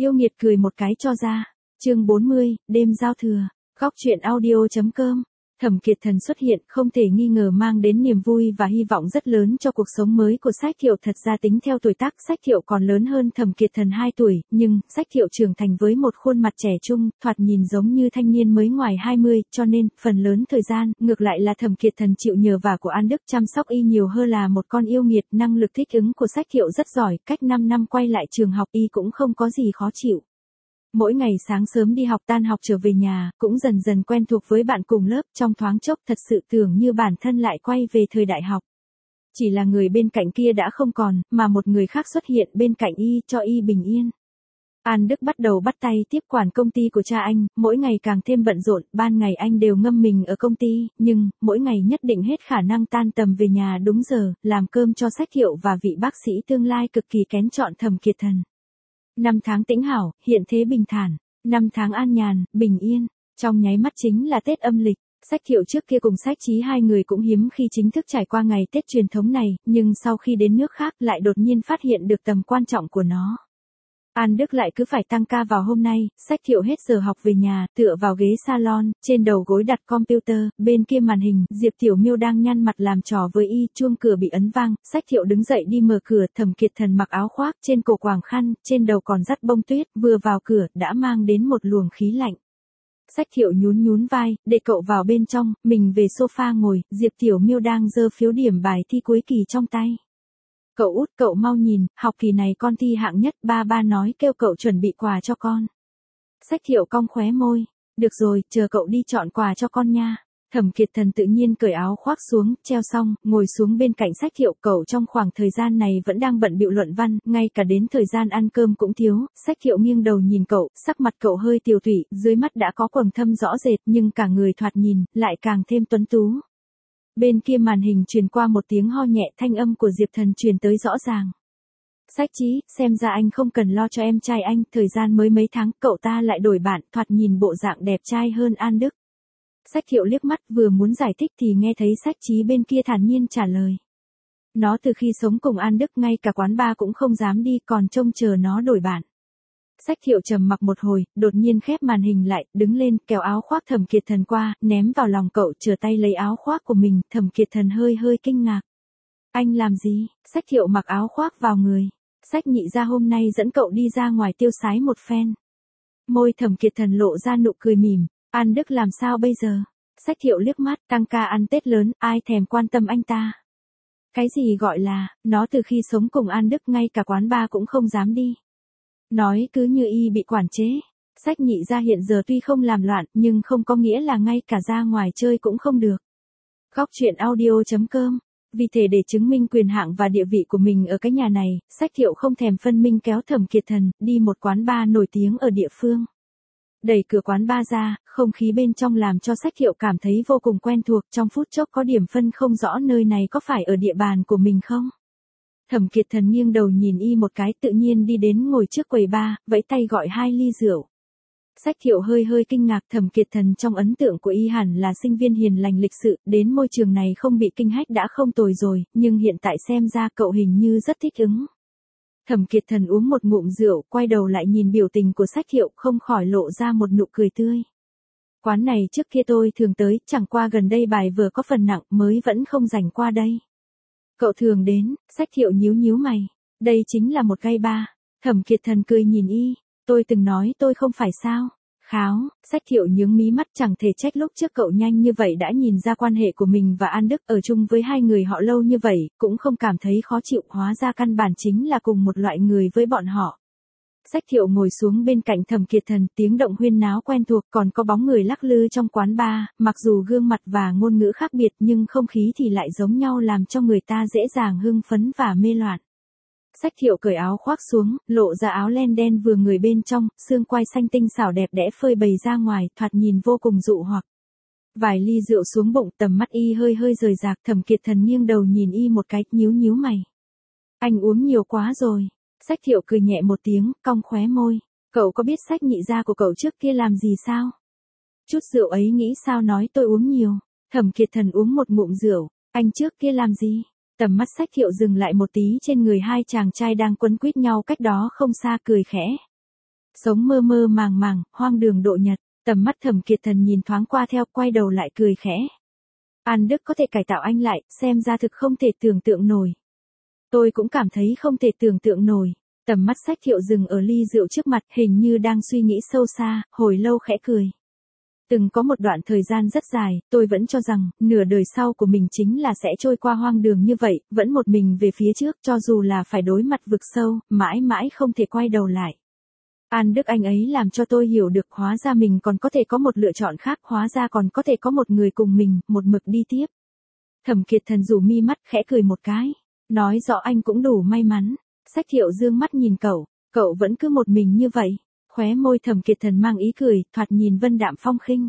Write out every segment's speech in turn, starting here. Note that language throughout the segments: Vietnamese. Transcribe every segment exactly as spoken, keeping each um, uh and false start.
Yêu nghiệt cười một cái cho ra. Chương bốn mươi, đêm giao thừa. Góc truyện audio.com. Thẩm Kiệt Thần xuất hiện không thể nghi ngờ mang đến niềm vui và hy vọng rất lớn cho cuộc sống mới của Sách Thiệu. Thật ra tính theo tuổi tác, Sách Thiệu còn lớn hơn Thẩm Kiệt Thần hai tuổi, nhưng Sách Thiệu trưởng thành với một khuôn mặt trẻ trung, thoạt nhìn giống như thanh niên mới ngoài hai mươi, cho nên phần lớn thời gian, ngược lại là Thẩm Kiệt Thần chịu nhờ vả của An Đức chăm sóc y nhiều hơn là một con yêu nghiệt. Năng lực thích ứng của Sách Thiệu rất giỏi, cách năm năm quay lại trường học y cũng không có gì khó chịu. Mỗi ngày sáng sớm đi học, tan học trở về nhà, cũng dần dần quen thuộc với bạn cùng lớp, trong thoáng chốc thật sự tưởng như bản thân lại quay về thời đại học. Chỉ là người bên cạnh kia đã không còn, mà một người khác xuất hiện bên cạnh y, cho y bình yên. An Đức bắt đầu bắt tay tiếp quản công ty của cha anh, mỗi ngày càng thêm bận rộn, ban ngày anh đều ngâm mình ở công ty, nhưng, mỗi ngày nhất định hết khả năng tan tầm về nhà đúng giờ, làm cơm cho Sách Thiệu và vị bác sĩ tương lai cực kỳ kén chọn Thẩm Kiệt Thần. Năm tháng tĩnh hảo, hiện thế bình thản, năm tháng an nhàn, bình yên, trong nháy mắt chính là Tết âm lịch. Sách Thiệu trước kia cùng Sách Chí hai người cũng hiếm khi chính thức trải qua ngày Tết truyền thống này, nhưng sau khi đến nước khác lại đột nhiên phát hiện được tầm quan trọng của nó. An Đức lại cứ phải tăng ca vào hôm nay, Sách Thiệu hết giờ học về nhà, tựa vào ghế salon, trên đầu gối đặt computer, bên kia màn hình, Diệp Tiểu Miêu đang nhăn mặt làm trò với y, chuông cửa bị ấn vang, Sách Thiệu đứng dậy đi mở cửa, Thẩm Kiệt Thần mặc áo khoác, trên cổ quàng khăn, trên đầu còn dắt bông tuyết, vừa vào cửa, đã mang đến một luồng khí lạnh. Sách Thiệu nhún nhún vai, để cậu vào bên trong, mình về sofa ngồi, Diệp Tiểu Miêu đang giơ phiếu điểm bài thi cuối kỳ trong tay. Cậu út, cậu mau nhìn, học kỳ này con thi hạng nhất, ba ba nói kêu cậu chuẩn bị quà cho con. Sách Thiệu cong khóe môi, được rồi, chờ cậu đi chọn quà cho con nha. Thẩm Kiệt Thần tự nhiên cởi áo khoác xuống, treo xong, ngồi xuống bên cạnh Sách Thiệu. Cậu trong khoảng thời gian này vẫn đang bận bịu luận văn, ngay cả đến thời gian ăn cơm cũng thiếu. Sách Thiệu nghiêng đầu nhìn cậu, sắc mặt cậu hơi tiều tụy, dưới mắt đã có quầng thâm rõ rệt, nhưng cả người thoạt nhìn, lại càng thêm tuấn tú. Bên kia màn hình truyền qua một tiếng ho nhẹ, thanh âm của Diệp Thần truyền tới rõ ràng. Sách Chí, xem ra anh không cần lo cho em trai anh, thời gian mới mấy tháng, cậu ta lại đổi bạn, thoạt nhìn bộ dạng đẹp trai hơn An Đức. Sách Thiệu liếc mắt, vừa muốn giải thích thì nghe thấy Sách Chí bên kia thản nhiên trả lời. Nó từ khi sống cùng An Đức ngay cả quán bar cũng không dám đi, còn trông chờ nó đổi bạn. Sách Thiệu trầm mặc một hồi, đột nhiên khép màn hình lại, đứng lên, kéo áo khoác Thẩm Kiệt Thần qua, ném vào lòng cậu, trở tay lấy áo khoác của mình. Thẩm Kiệt Thần hơi hơi kinh ngạc. Anh làm gì? Sách Thiệu mặc áo khoác vào người. Sách nhị ra hôm nay dẫn cậu đi ra ngoài tiêu sái một phen. Môi Thẩm Kiệt Thần lộ ra nụ cười mỉm. An Đức làm sao bây giờ? Sách Thiệu liếc mắt, tăng ca ăn Tết lớn, ai thèm quan tâm anh ta. Cái gì gọi là, nó từ khi sống cùng An Đức ngay cả quán bar cũng không dám đi. Nói cứ như y bị quản chế. Sách nhị ra hiện giờ tuy không làm loạn, nhưng không có nghĩa là ngay cả ra ngoài chơi cũng không được. Góc truyện audio.com. Vì thế để chứng minh quyền hạng và địa vị của mình ở cái nhà này, Sách Thiệu không thèm phân minh kéo Thẩm Kiệt Thần, đi một quán bar nổi tiếng ở địa phương. Đẩy cửa quán bar ra, không khí bên trong làm cho Sách Thiệu cảm thấy vô cùng quen thuộc, trong phút chốc có điểm phân không rõ nơi này có phải ở địa bàn của mình không. Thẩm Kiệt Thần nghiêng đầu nhìn y một cái, tự nhiên đi đến ngồi trước quầy bar, vẫy tay gọi hai ly rượu. Sách Thiệu hơi hơi kinh ngạc, Thẩm Kiệt Thần trong ấn tượng của y hẳn là sinh viên hiền lành lịch sự, đến môi trường này không bị kinh hách đã không tồi rồi, nhưng hiện tại xem ra cậu hình như rất thích ứng. Thẩm Kiệt Thần uống một ngụm rượu, quay đầu lại nhìn biểu tình của Sách Thiệu, không khỏi lộ ra một nụ cười tươi. Quán này trước kia tôi thường tới, chẳng qua gần đây bài vừa có phần nặng mới vẫn không rảnh qua đây. Cậu thường đến? Sách Thiệu nhíu nhíu mày. Đây chính là một gay bar. Thẩm Kiệt Thần cười nhìn y. Tôi từng nói tôi không phải sao? Kháo. Sách Thiệu nhướng mí mắt, chẳng thể trách lúc trước cậu nhanh như vậy đã nhìn ra quan hệ của mình và An Đức, ở chung với hai người họ lâu như vậy, cũng không cảm thấy khó chịu, hóa ra căn bản chính là cùng một loại người với bọn họ. Sách Thiệu ngồi xuống bên cạnh Thẩm Kiệt Thần, tiếng động huyên náo quen thuộc, còn có bóng người lắc lư trong quán bar, mặc dù gương mặt và ngôn ngữ khác biệt nhưng không khí thì lại giống nhau, làm cho người ta dễ dàng hưng phấn và mê loạn. Sách Thiệu cởi áo khoác xuống, lộ ra áo len đen vừa người bên trong, xương quai xanh tinh xảo đẹp đẽ phơi bày ra ngoài, thoạt nhìn vô cùng dụ hoặc. Vài ly rượu xuống bụng, tầm mắt y hơi hơi rời rạc, Thẩm Kiệt Thần nghiêng đầu nhìn y một cái, nhíu nhíu mày. Anh uống nhiều quá rồi. Sách Thiệu cười nhẹ một tiếng, cong khóe môi. Cậu có biết Sách nhị gia của cậu trước kia làm gì sao? Chút rượu ấy nghĩ sao nói tôi uống nhiều. Thẩm Kiệt Thần uống một ngụm rượu. Anh trước kia làm gì? Tầm mắt Sách Thiệu dừng lại một tí trên người hai chàng trai đang quấn quýt nhau cách đó không xa, cười khẽ. Sống mơ mơ màng màng, hoang đường độ nhật, tầm mắt Thẩm Kiệt Thần nhìn thoáng qua theo, quay đầu lại cười khẽ. An Đức có thể cải tạo anh lại, xem ra thực không thể tưởng tượng nổi. Tôi cũng cảm thấy không thể tưởng tượng nổi. Tầm mắt Sách Thiệu dừng ở ly rượu trước mặt, hình như đang suy nghĩ sâu xa, hồi lâu khẽ cười. Từng có một đoạn thời gian rất dài, tôi vẫn cho rằng, nửa đời sau của mình chính là sẽ trôi qua hoang đường như vậy, vẫn một mình về phía trước, cho dù là phải đối mặt vực sâu, mãi mãi không thể quay đầu lại. An Đức anh ấy làm cho tôi hiểu được, hóa ra mình còn có thể có một lựa chọn khác, hóa ra còn có thể có một người cùng mình, một mực đi tiếp. Thẩm Kiệt Thần rủ mi mắt, khẽ cười một cái. Nói rõ anh cũng đủ may mắn. Sách Thiệu dương mắt nhìn cậu, cậu vẫn cứ một mình như vậy. Khóe môi Thẩm Kiệt Thần mang ý cười, thoạt nhìn vân đạm phong khinh.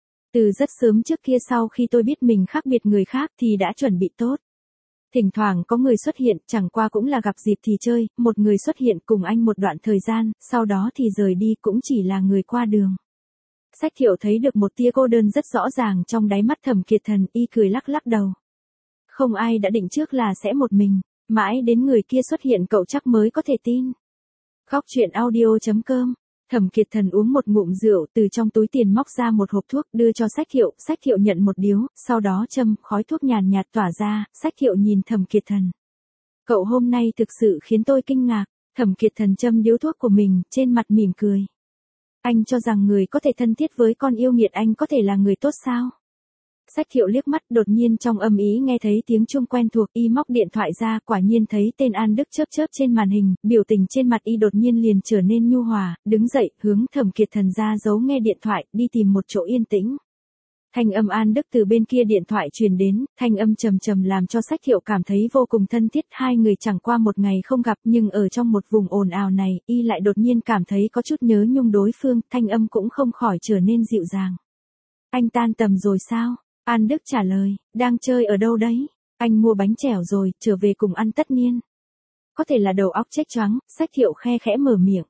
Từ rất sớm trước kia, sau khi tôi biết mình khác biệt người khác thì đã chuẩn bị tốt. Thỉnh thoảng có người xuất hiện, chẳng qua cũng là gặp dịp thì chơi, một người xuất hiện cùng anh một đoạn thời gian, sau đó thì rời đi, cũng chỉ là người qua đường. Sách Thiệu thấy được một tia cô đơn rất rõ ràng trong đáy mắt Thẩm Kiệt Thần, y cười lắc lắc đầu. Không ai đã định trước là sẽ một mình, mãi đến người kia xuất hiện cậu chắc mới có thể tin. Góc truyện audio chấm com. Thẩm Kiệt Thần uống một ngụm rượu, từ trong túi tiền móc ra một hộp thuốc, đưa cho Sách Thiệu. Sách Thiệu nhận một điếu, sau đó châm, khói thuốc nhàn nhạt tỏa ra. Sách Thiệu nhìn Thẩm Kiệt Thần. Cậu hôm nay thực sự khiến tôi kinh ngạc. Thẩm Kiệt Thần châm điếu thuốc của mình, trên mặt mỉm cười. Anh cho rằng người có thể thân thiết với con yêu nghiệt anh có thể là người tốt sao? Sách Thiệu liếc mắt, đột nhiên trong âm ý nghe thấy tiếng chuông quen thuộc, y móc điện thoại ra, quả nhiên thấy tên An Đức chớp chớp trên màn hình, biểu tình trên mặt y đột nhiên liền trở nên nhu hòa, đứng dậy, hướng Thẩm Kiệt Thần ra giấu nghe điện thoại, đi tìm một chỗ yên tĩnh. Thanh âm An Đức từ bên kia điện thoại truyền đến, thanh âm trầm trầm làm cho Sách Thiệu cảm thấy vô cùng thân thiết, hai người chẳng qua một ngày không gặp, nhưng ở trong một vùng ồn ào này, y lại đột nhiên cảm thấy có chút nhớ nhung đối phương, thanh âm cũng không khỏi trở nên dịu dàng. Anh tan tầm rồi sao? An Đức trả lời, đang chơi ở đâu đấy? Anh mua bánh chèo rồi, trở về cùng ăn tất niên. Có thể là đầu óc chết choáng, Sách Thiệu khe khẽ mở miệng.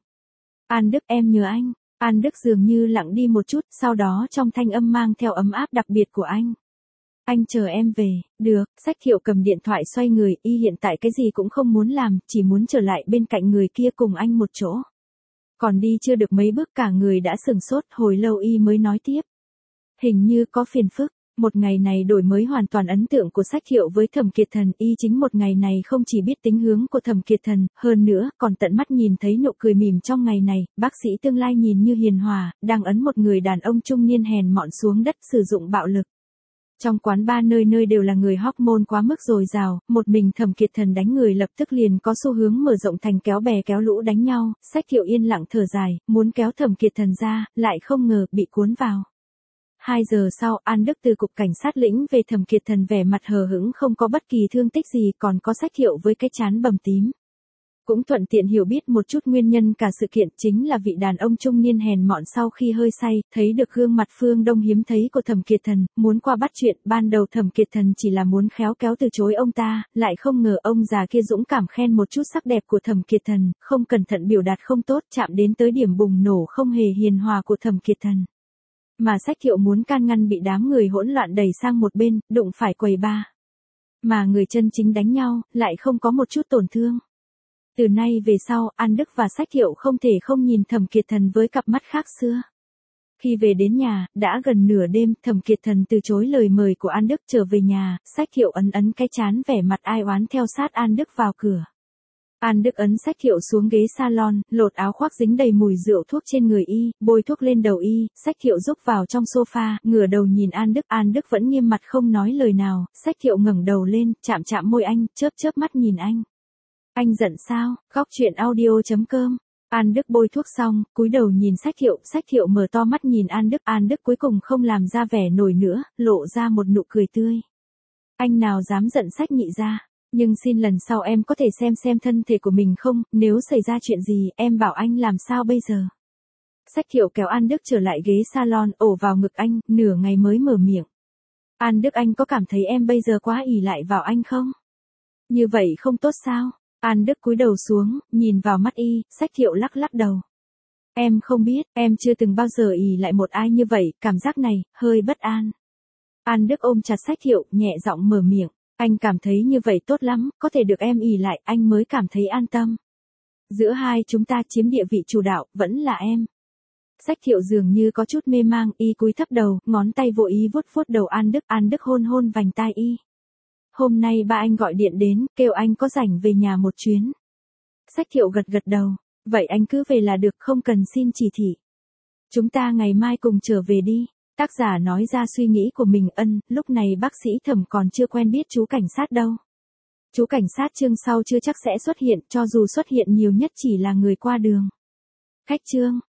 An Đức, em nhớ anh. An Đức dường như lặng đi một chút, sau đó trong thanh âm mang theo ấm áp đặc biệt của anh. Anh chờ em về, được. Sách Thiệu cầm điện thoại xoay người, y hiện tại cái gì cũng không muốn làm, chỉ muốn trở lại bên cạnh người kia cùng anh một chỗ. Còn đi chưa được mấy bước cả người đã sừng sốt, hồi lâu y mới nói tiếp. Hình như có phiền phức. Một ngày này đổi mới hoàn toàn ấn tượng của Sách Thiệu với Thẩm Kiệt Thần, y chính một ngày này không chỉ biết tính hướng của Thẩm Kiệt Thần, hơn nữa còn tận mắt nhìn thấy nụ cười mỉm trong ngày này, bác sĩ tương lai nhìn như hiền hòa, đang ấn một người đàn ông trung niên hèn mọn xuống đất sử dụng bạo lực. Trong quán bar nơi nơi đều là người hormone quá mức dồi dào, một mình Thẩm Kiệt Thần đánh người lập tức liền có xu hướng mở rộng thành kéo bè kéo lũ đánh nhau, Sách Thiệu yên lặng thở dài, muốn kéo Thẩm Kiệt Thần ra, lại không ngờ bị cuốn vào. Hai giờ sau, An Đức từ cục cảnh sát lĩnh về, Thẩm Kiệt Thần vẻ mặt hờ hững không có bất kỳ thương tích gì, còn có Sách Thiệu với cái trán bầm tím. Cũng thuận tiện hiểu biết một chút nguyên nhân cả sự kiện, chính là vị đàn ông trung niên hèn mọn sau khi hơi say, thấy được gương mặt phương đông hiếm thấy của Thẩm Kiệt Thần, muốn qua bắt chuyện, ban đầu Thẩm Kiệt Thần chỉ là muốn khéo kéo từ chối ông ta, lại không ngờ ông già kia dũng cảm khen một chút sắc đẹp của Thẩm Kiệt Thần, không cẩn thận biểu đạt không tốt, chạm đến tới điểm bùng nổ không hề hiền hòa của Thẩm Kiệt Thần. Mà Sách Thiệu muốn can ngăn bị đám người hỗn loạn đẩy sang một bên, đụng phải quầy bar. Mà người chân chính đánh nhau, lại không có một chút tổn thương. Từ nay về sau, An Đức và Sách Thiệu không thể không nhìn Thẩm Kiệt Thần với cặp mắt khác xưa. Khi về đến nhà, đã gần nửa đêm, Thẩm Kiệt Thần từ chối lời mời của An Đức trở về nhà, Sách Thiệu ấn ấn cái trán vẻ mặt ai oán theo sát An Đức vào cửa. An Đức ấn Sách Thiệu xuống ghế salon, lột áo khoác dính đầy mùi rượu thuốc trên người y, bôi thuốc lên đầu y, Sách Thiệu rúc vào trong sofa, ngửa đầu nhìn An Đức, An Đức vẫn nghiêm mặt không nói lời nào, Sách Thiệu ngẩng đầu lên, chạm chạm môi anh, chớp chớp mắt nhìn anh. Anh giận sao? Góc truyện audio chấm com. An Đức bôi thuốc xong, cúi đầu nhìn Sách Thiệu, Sách Thiệu mở to mắt nhìn An Đức, An Đức cuối cùng không làm ra vẻ nổi nữa, lộ ra một nụ cười tươi. Anh nào dám giận Sách nhị ra? Nhưng xin lần sau em có thể xem xem thân thể của mình không, nếu xảy ra chuyện gì, em bảo anh làm sao bây giờ? Sách Thiệu kéo An Đức trở lại ghế salon, ổ vào ngực anh, nửa ngày mới mở miệng. An Đức, anh có cảm thấy em bây giờ quá ỷ lại vào anh không? Như vậy không tốt sao? An Đức cúi đầu xuống, nhìn vào mắt y, Sách Thiệu lắc lắc đầu. Em không biết, em chưa từng bao giờ ỷ lại một ai như vậy, cảm giác này, hơi bất an. An Đức ôm chặt Sách Thiệu, nhẹ giọng mở miệng. Anh cảm thấy như vậy tốt lắm, có thể được em ỷ lại, anh mới cảm thấy an tâm. Giữa hai chúng ta chiếm địa vị chủ đạo, vẫn là em. Sách Thiệu dường như có chút mê mang, y cúi thấp đầu, ngón tay vô ý vuốt vuốt đầu An Đức, An Đức hôn hôn vành tai y. Hôm nay ba anh gọi điện đến, kêu anh có rảnh về nhà một chuyến. Sách Thiệu gật gật đầu, vậy anh cứ về là được, không cần xin chỉ thị. Chúng ta ngày mai cùng trở về đi. Tác giả nói ra suy nghĩ của mình. Ân, lúc này bác sĩ Thẩm còn chưa quen biết chú cảnh sát đâu. Chú cảnh sát chương sau chưa chắc sẽ xuất hiện, cho dù xuất hiện nhiều nhất chỉ là người qua đường. Khách trương.